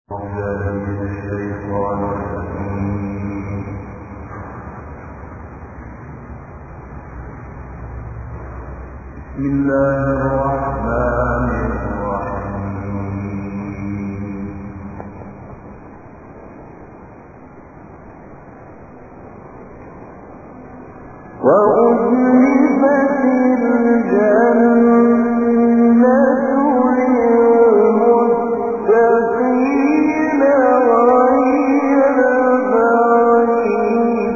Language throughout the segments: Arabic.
بسم الله الرحمن الرحيم وأزلفت الجنة للمتقين غير بعيد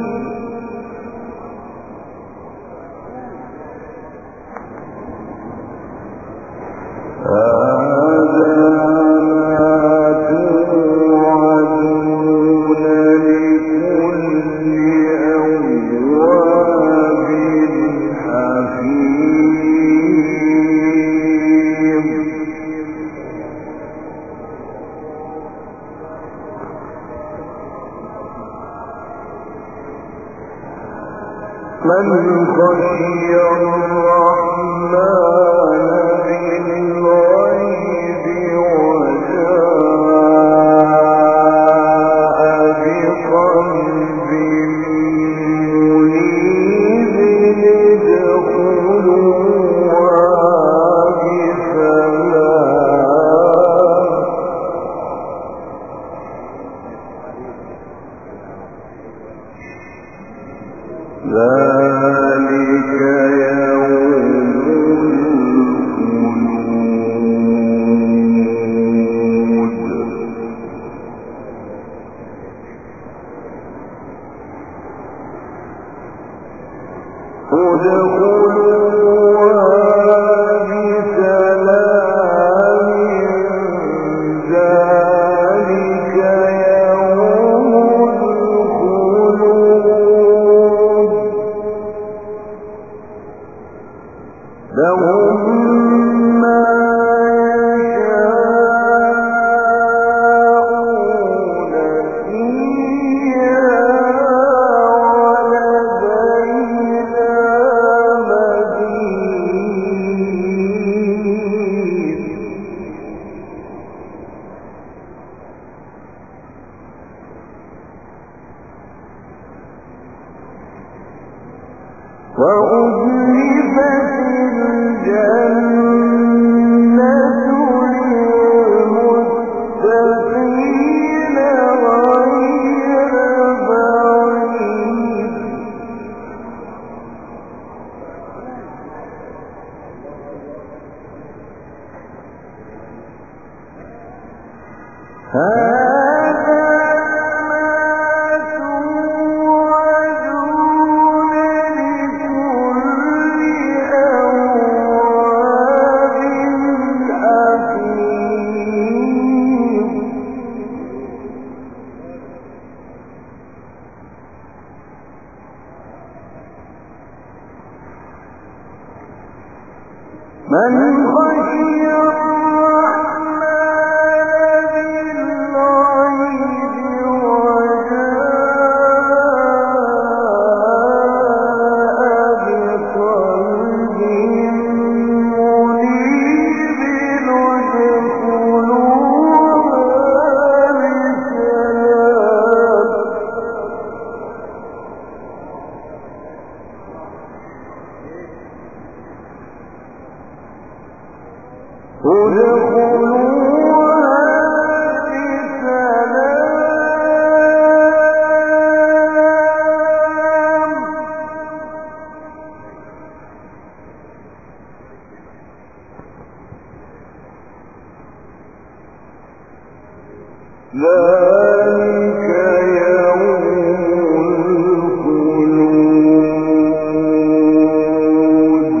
من خشي الرحمن بالغيب وجاء بقلب منيب ادخلوها بسلام ذلك يوم الخلود ادخلوها بسلام ذلك يوم الخلود لهم ما يشاءون فيها ولدينا مزيد وأزلفت الجنة للمتقين غير بعيد هذا ما توعدون لكل أواب حفيظ من خشي الرحمن بالغيب وجاء بقلب منيب ادخلوها بسلام ذلك يوم الخلود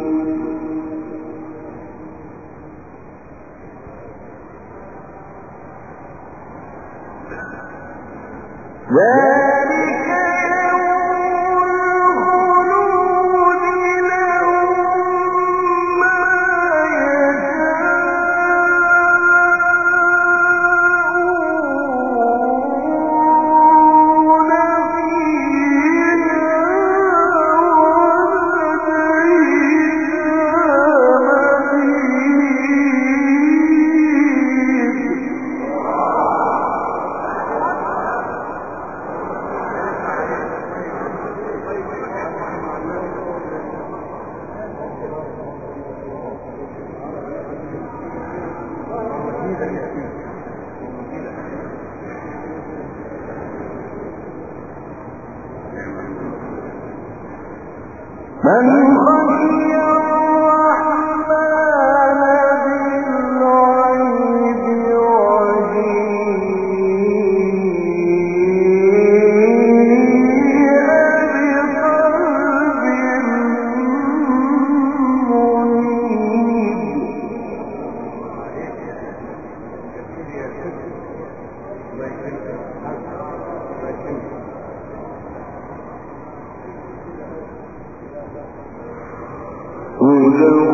ذلك يوم الخلود لهم ما يشاءون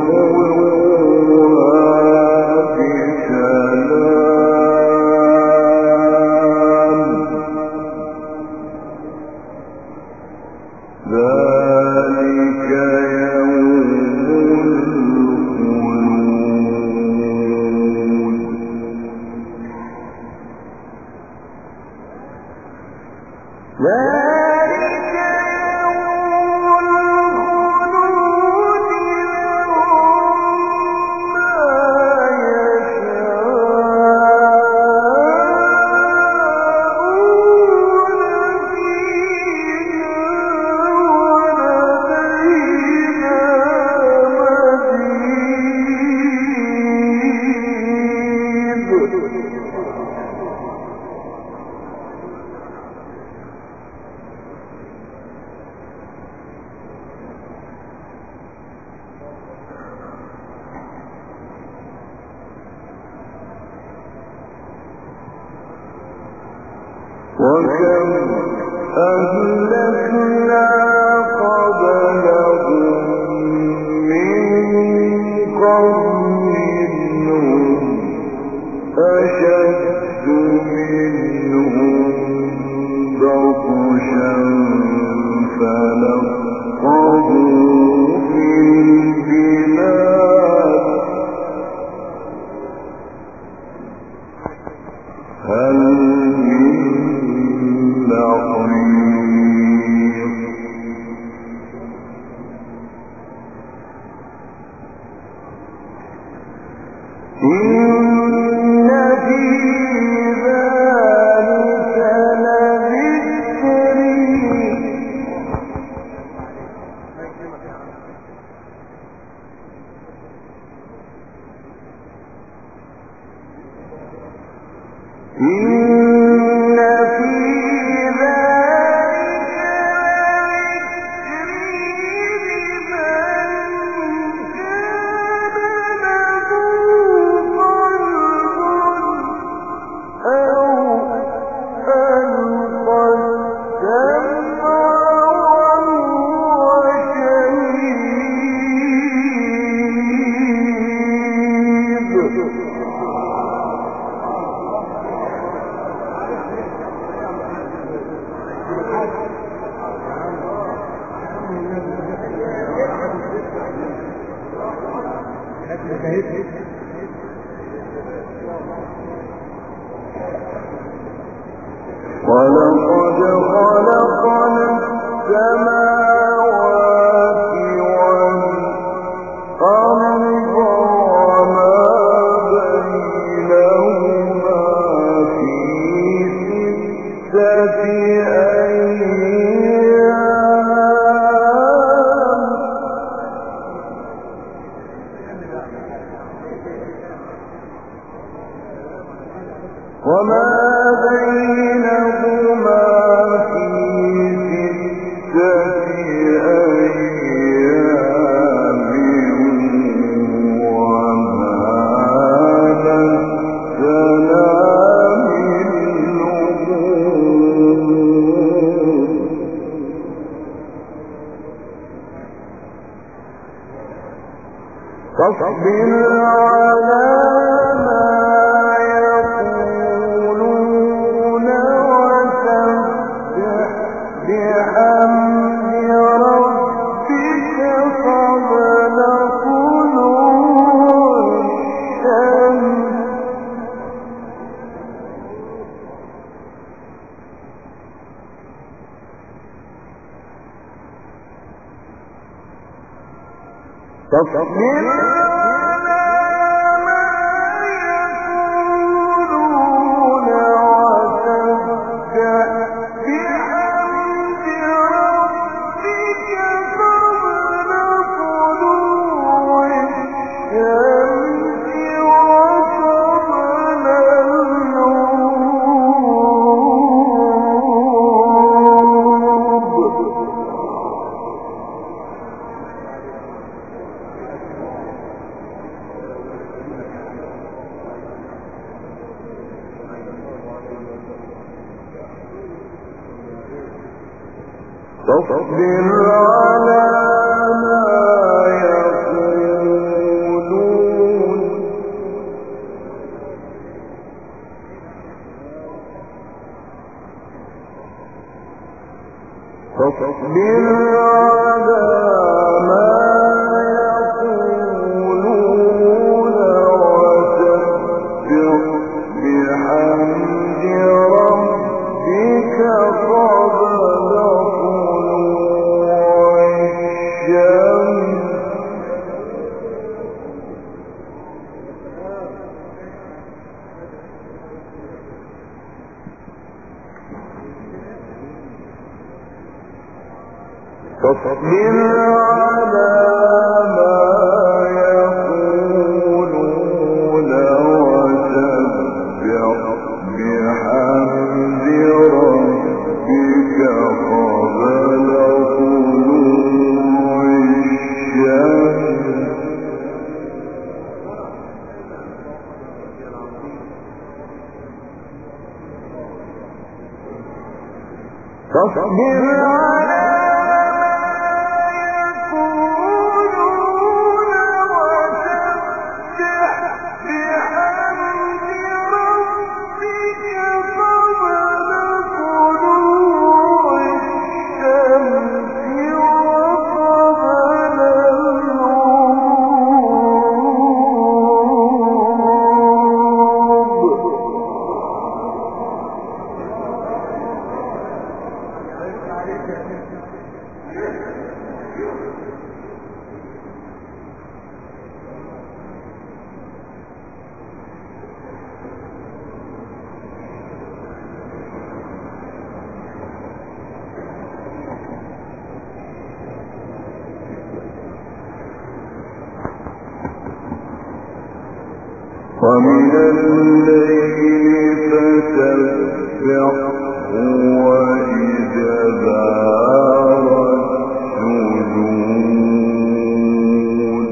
وكم أهلكنا قبلهم من قرن هم أشد منهم بطشا فنقبوا في البلاد هل ولقد خلقنا السماوات والأرض وما بينهما في 6 أيام وما بينهما في 6 أيام وما مسنا من لغوب فاصبر على فاصبر على ما يقولون وسبح بحمد ربك قبل طلوع الشمس وقبل الغروب فاصبر على ما يقولون فاصبر على ما يقولون وسبح بحمد ربك قبل طلوع الشمس فاصبر على ما يقولون وسبح بحمد ربك قبل طلوع الشمس فاصبر على ومن الليل فسبحه وإدبار السجود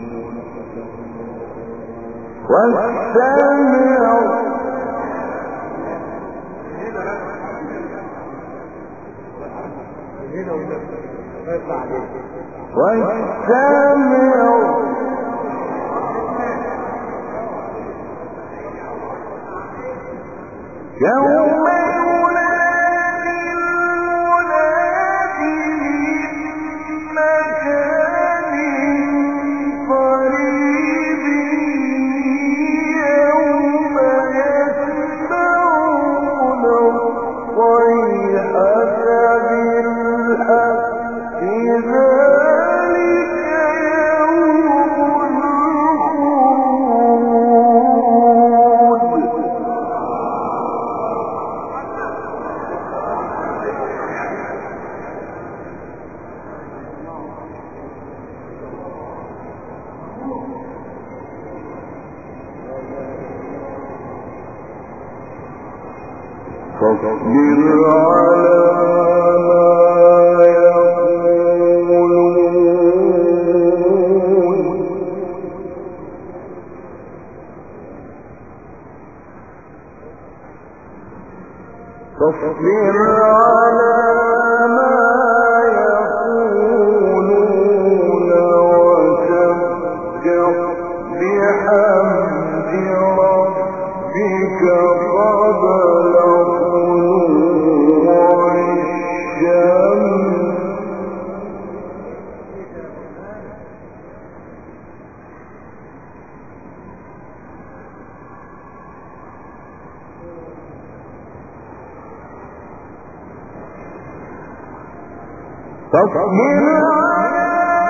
واستمع يوم ينادي المنادي من مكان قريب يوم يسمعون الصيحة بالحق ذلك يوم الخروج فاصبر على ما يقولون فاصبر على ما يقولون وسبح بحمد ربك قبل طلوع الشمس فاصبر على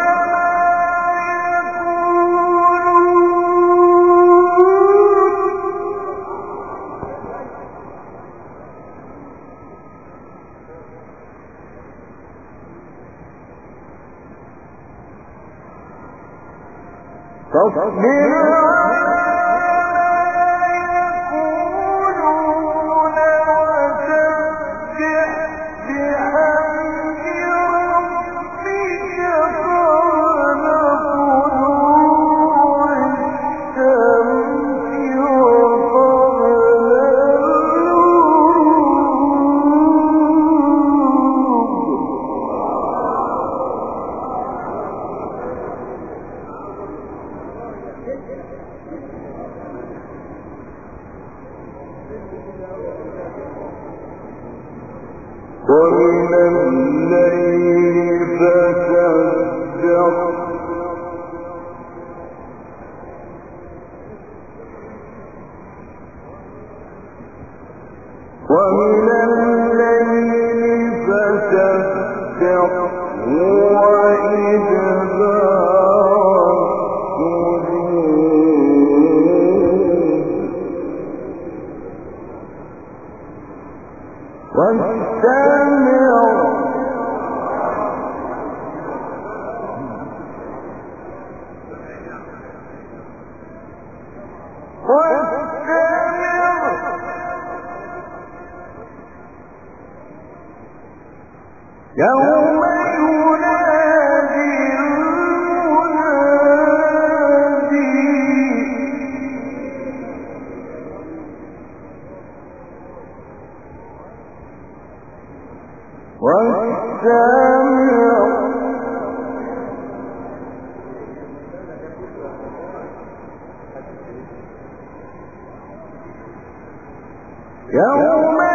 فاصبر يقولون وسبح بحمد ربك قبل طلوع الشمس وقبل الغروب ومن الليل فسبح ومن الليل فسبح وإدبار يوم ينادي المنادي والسامع يوم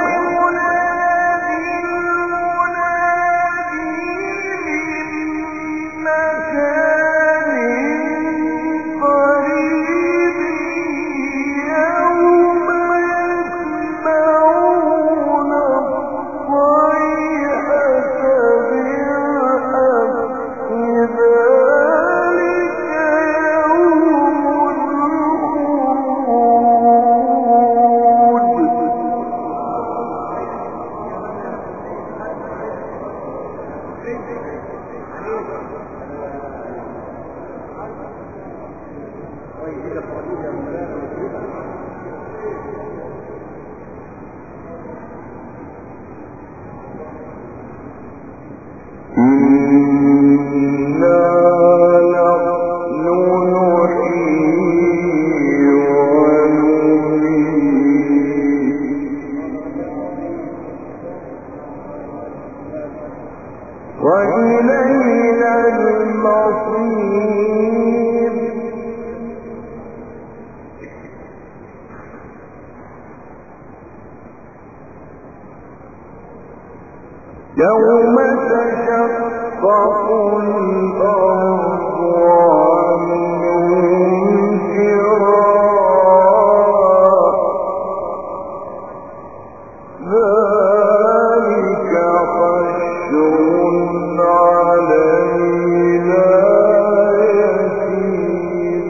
وإلينا المصير يوم تشقق الأرض عنهم فرارا ذلك حشر علينا يسير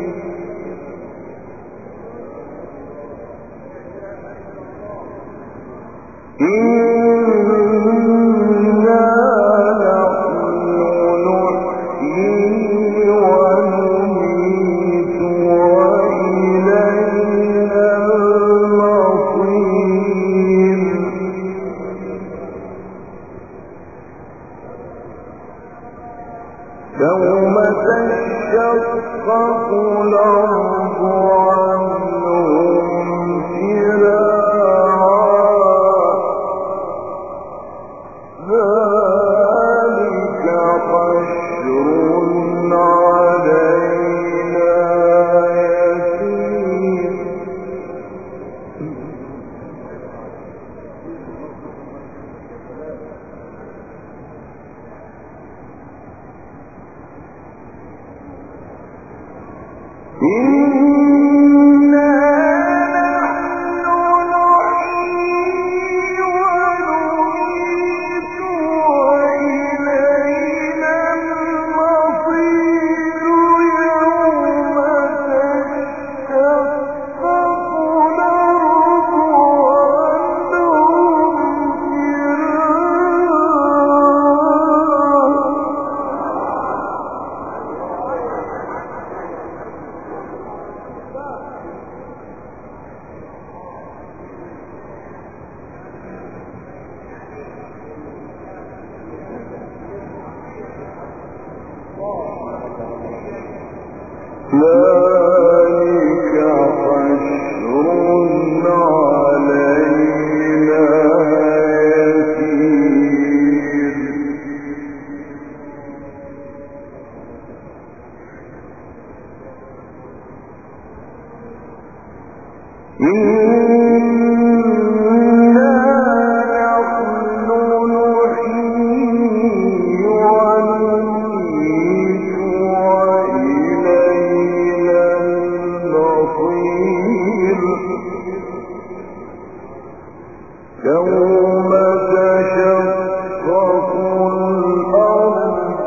إنا نحن نحيي ونميت وإلينا المصير يوم تشقق الأرض عنهم سراعا ذلك حشر علينا يسير إنا نحن نحيي ونميت وإلينا المصير يوم تشقق الأرض عنهم يوم تشقق الأرض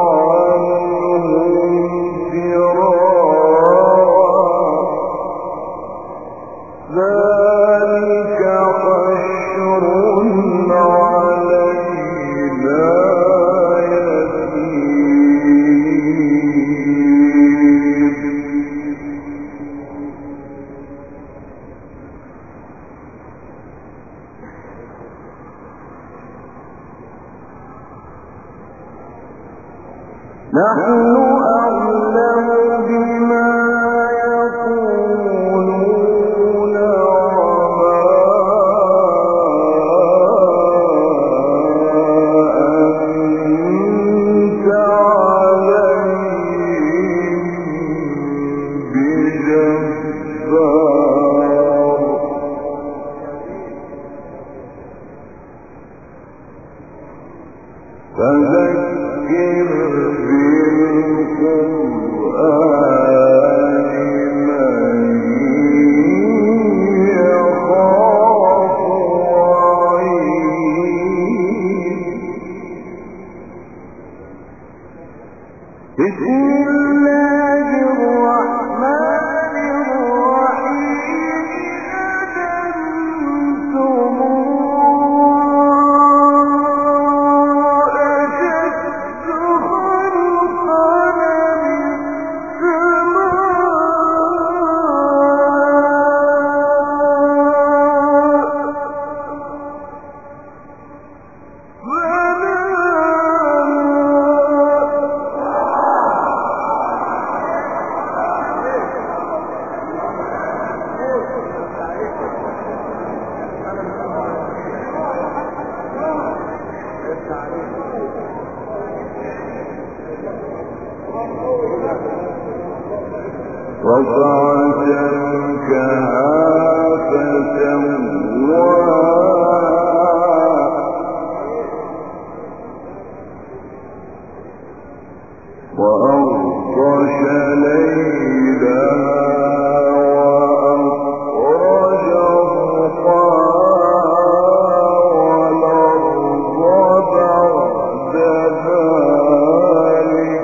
عنهم فرارا ذلك حشر علينا يسير نحن أعلم بما يقولون وما أنت عليهم بجبار فذكر بالقرآن من يخاف وعيد بسم الله الرحمن الرحيم أنتم أشد خلقا رفع سمكها فسواها وأغطش ليلها وأخرج ضحاها والأرض بعد ذلك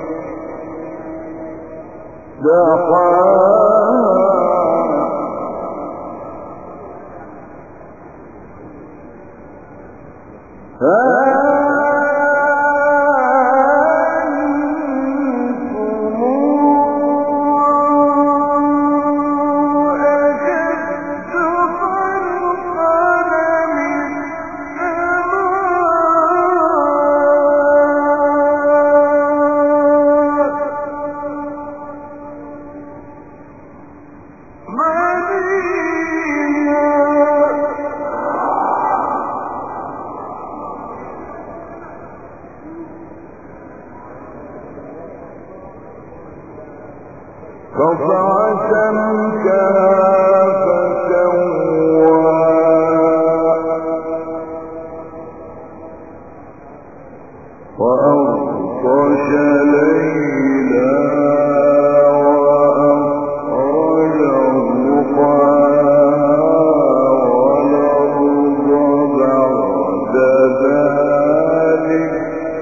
رفع سمكها فسواها وأغطش ليلها وأخرج ضحاها والأرض بعد ذلك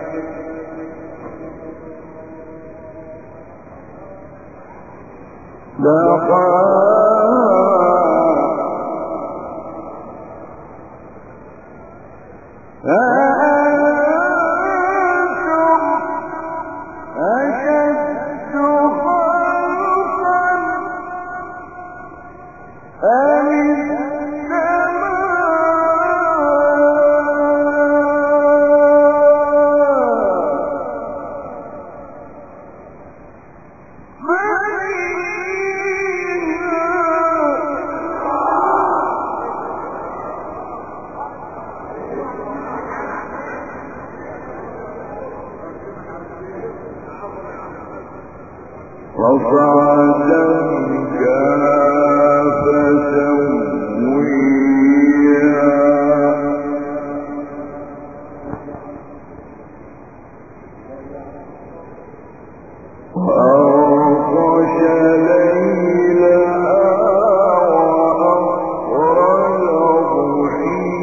رفع سمكها فسويها وأغطش ليلها وأخرج ضحيها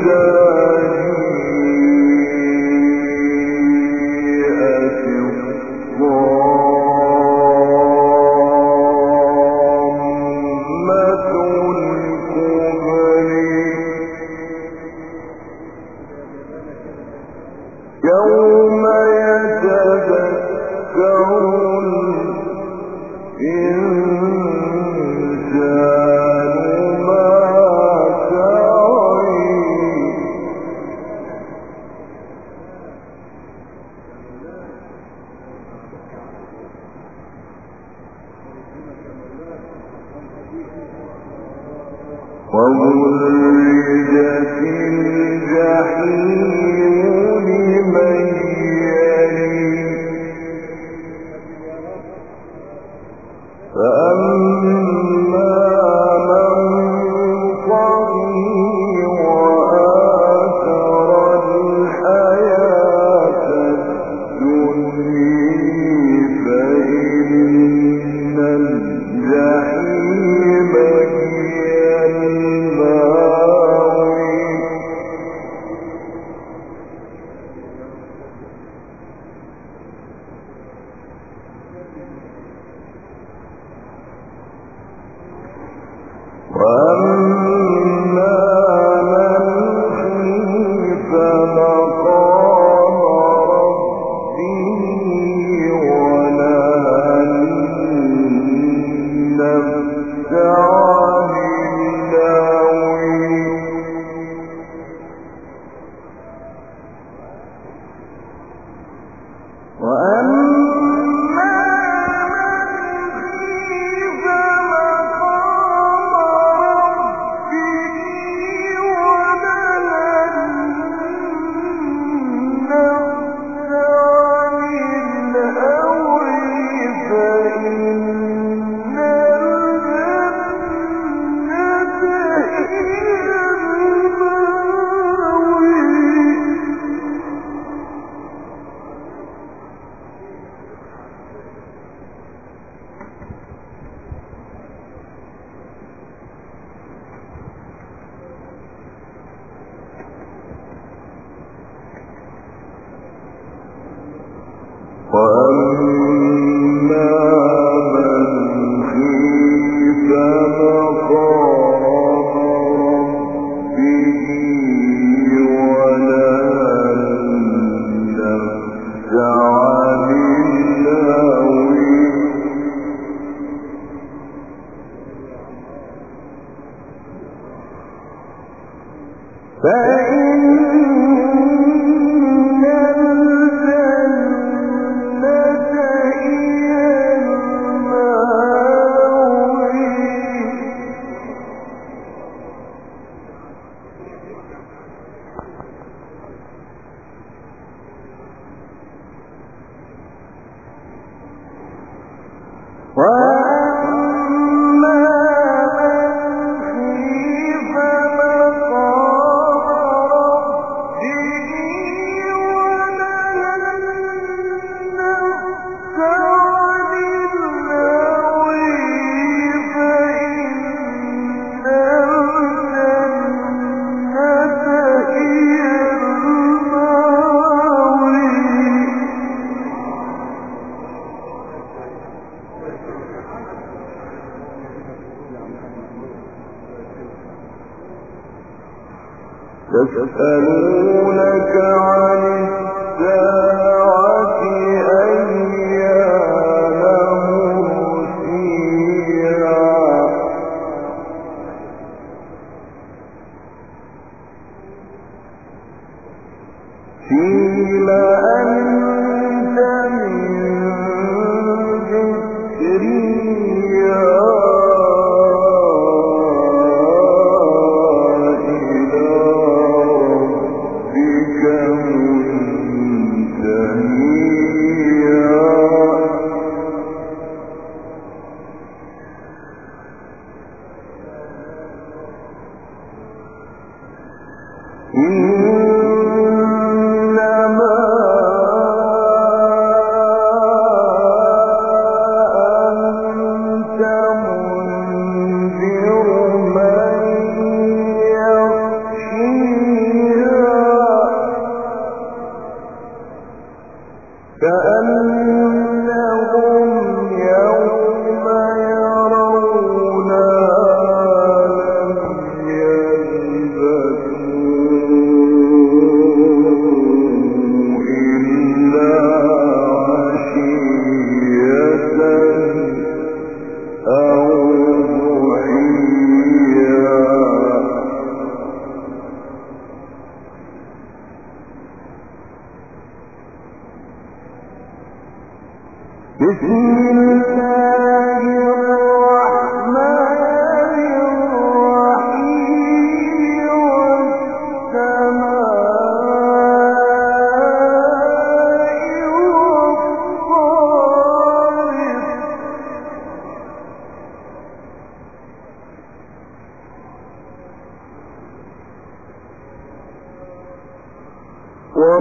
وبرزت الجحيم لمن يلي فأما من طغي وآثر الحياة الدنيا فإن الجحيم وأما من خيف مقام ربه ونهى النفس عن الهوى فإن يسألونك عن الساعة أيان مرسيها قيل أنت من ذكرها منذر من يخشيها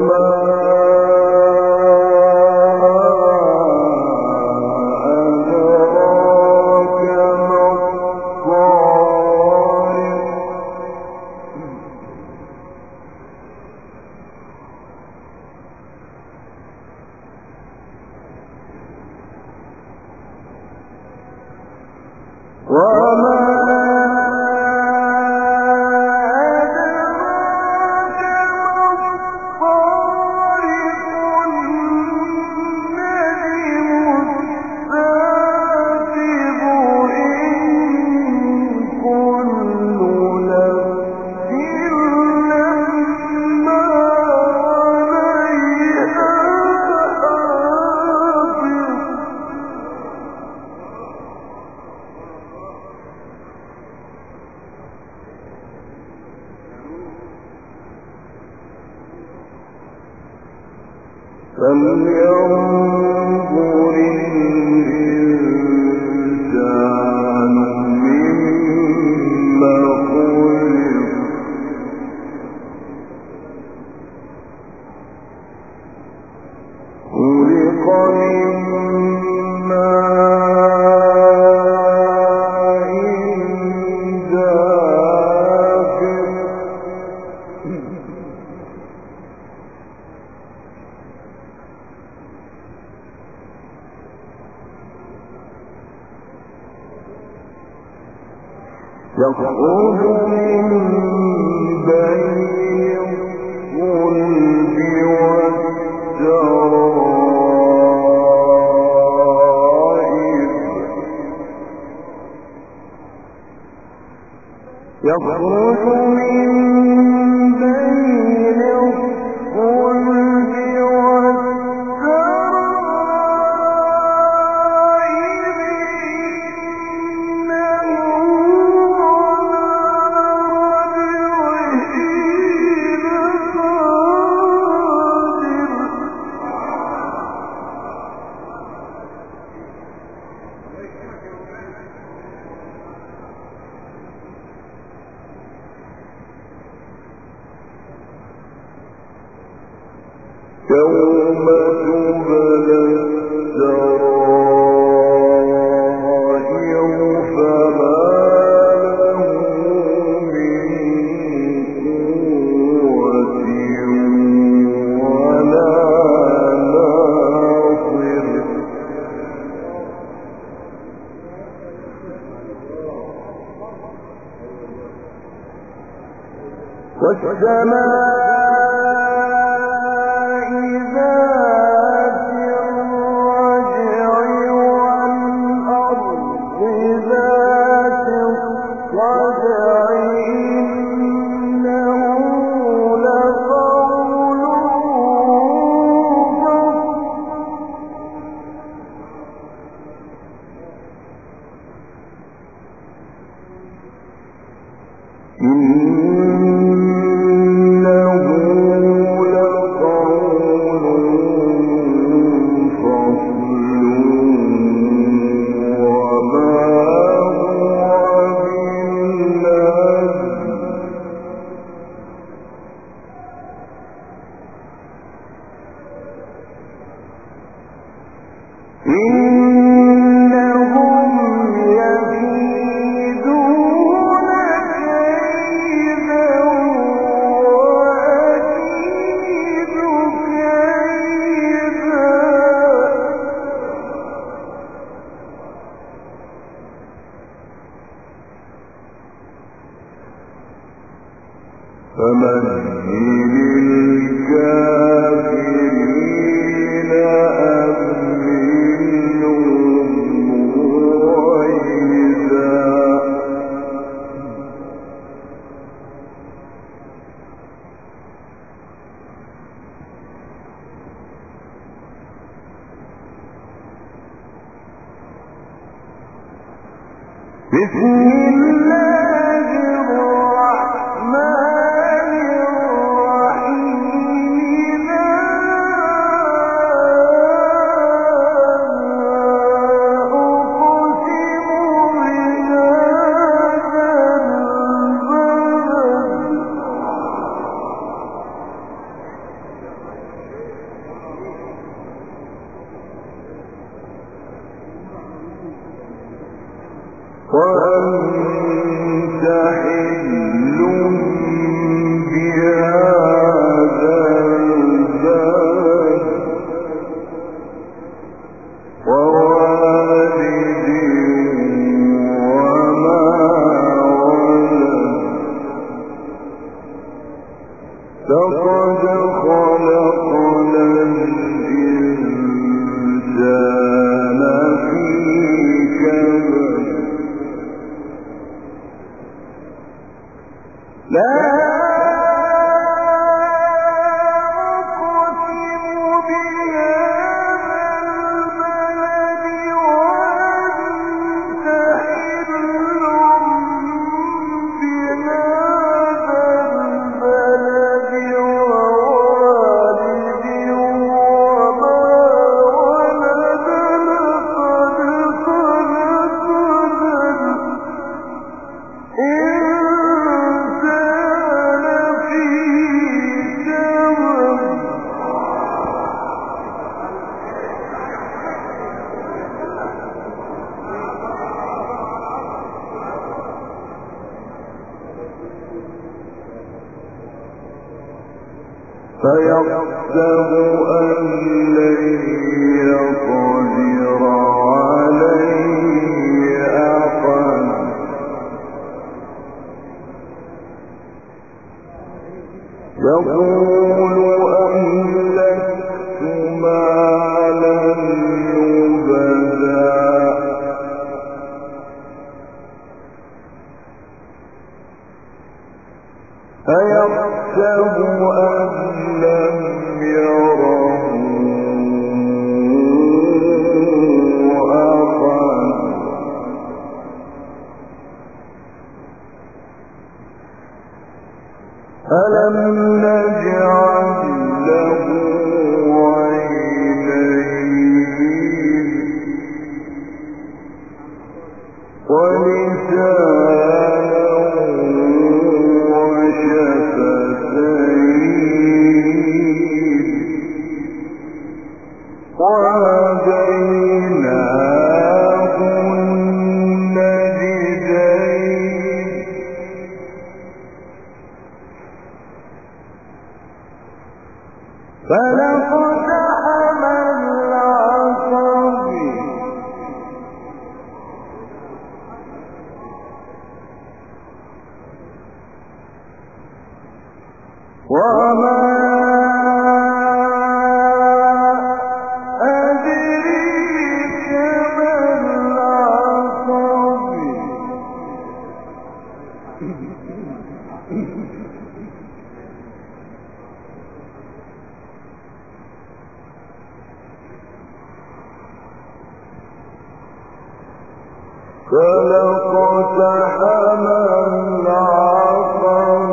فلينظر الإنسان مما خلق خلق من ماء دافق يخرج من بين الصلب والترائب يخرج من بين الصلب يوم تبلى السرائر فما له من قوة ولا ناصر والسماء فمهل الكافرين أمهلهم رويدا بسم الله الرحمن الرحيم لا أقسم بهذا البلد وأنت حل بهذا البلد ووالد وما ولد لقد خلقنا الإنسان في كبد لا فيحسب أن لن يقدر عليه أحد يقول أهلكت مالا لبدا أيحسب أن لم يره أحد ألم نجعل له عينين ولسانا وشفتين وهديناه النجدين فلاقتحم العقبة وما أدريك ما العقبة فلاقتحم العقبة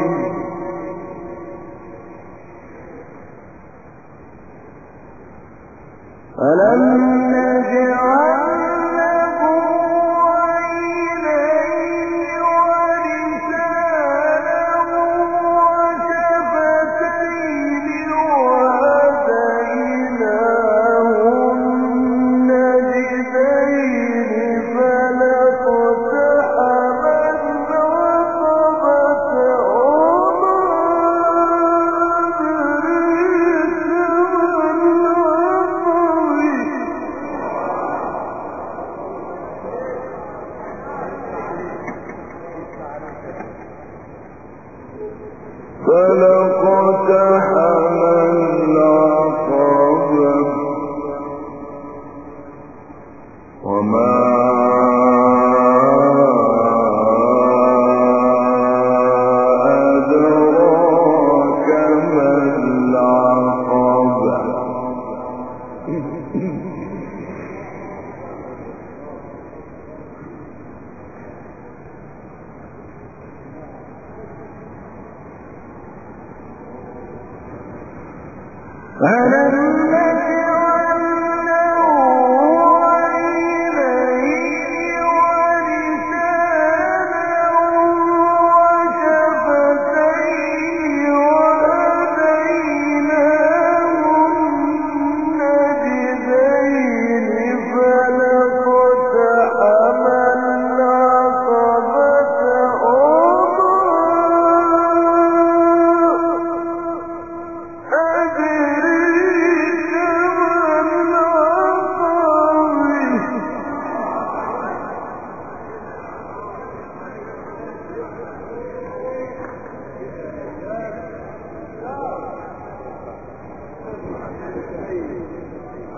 ألم نجعل له عينين ولسانا وشفتين وهديناه النجدين فلاقتحم العقبة وما أدريك فلاقتحم العقبة وما أدراك ما العقبة ألم نجعل له عينين ولسانا وشفتين وهديناه النجدين فلاقتحم العقبة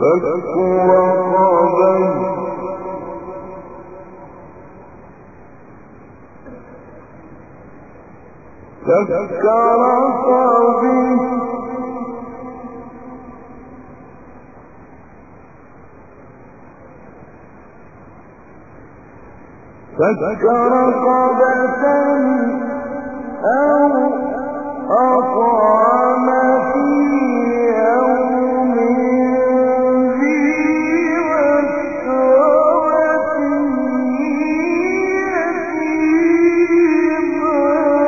فك رقبة أو أطعم في يوم ذي مسغبة يتيما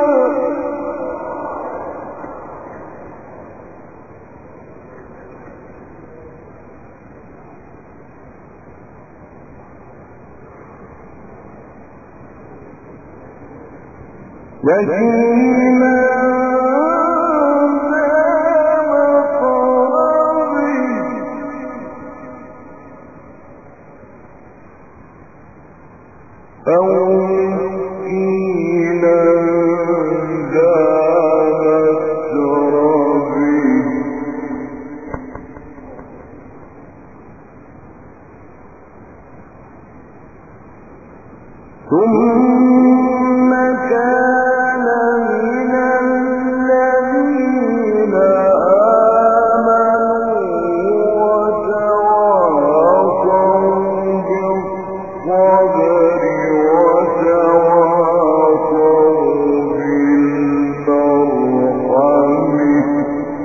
يتيما ذا مقربة أو مسكينا ذا متربة ثم كان من الذين آمنوا وتواصوا بالصبر وتواصوا بالمرحمة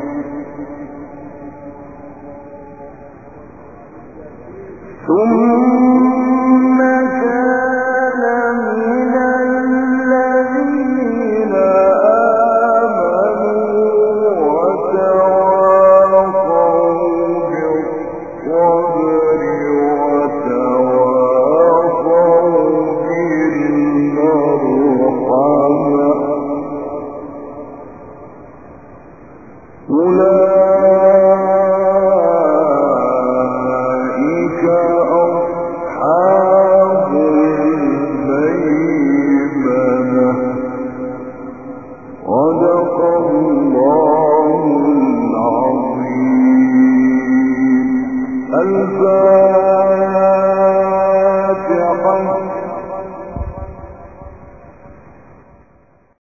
ثم كان من الذين آمنوا وتواصوا بالصبر وتواصوا بالمرحمة أولئك أصحاب الميمنة صدق الله العظيم. الفاتحة.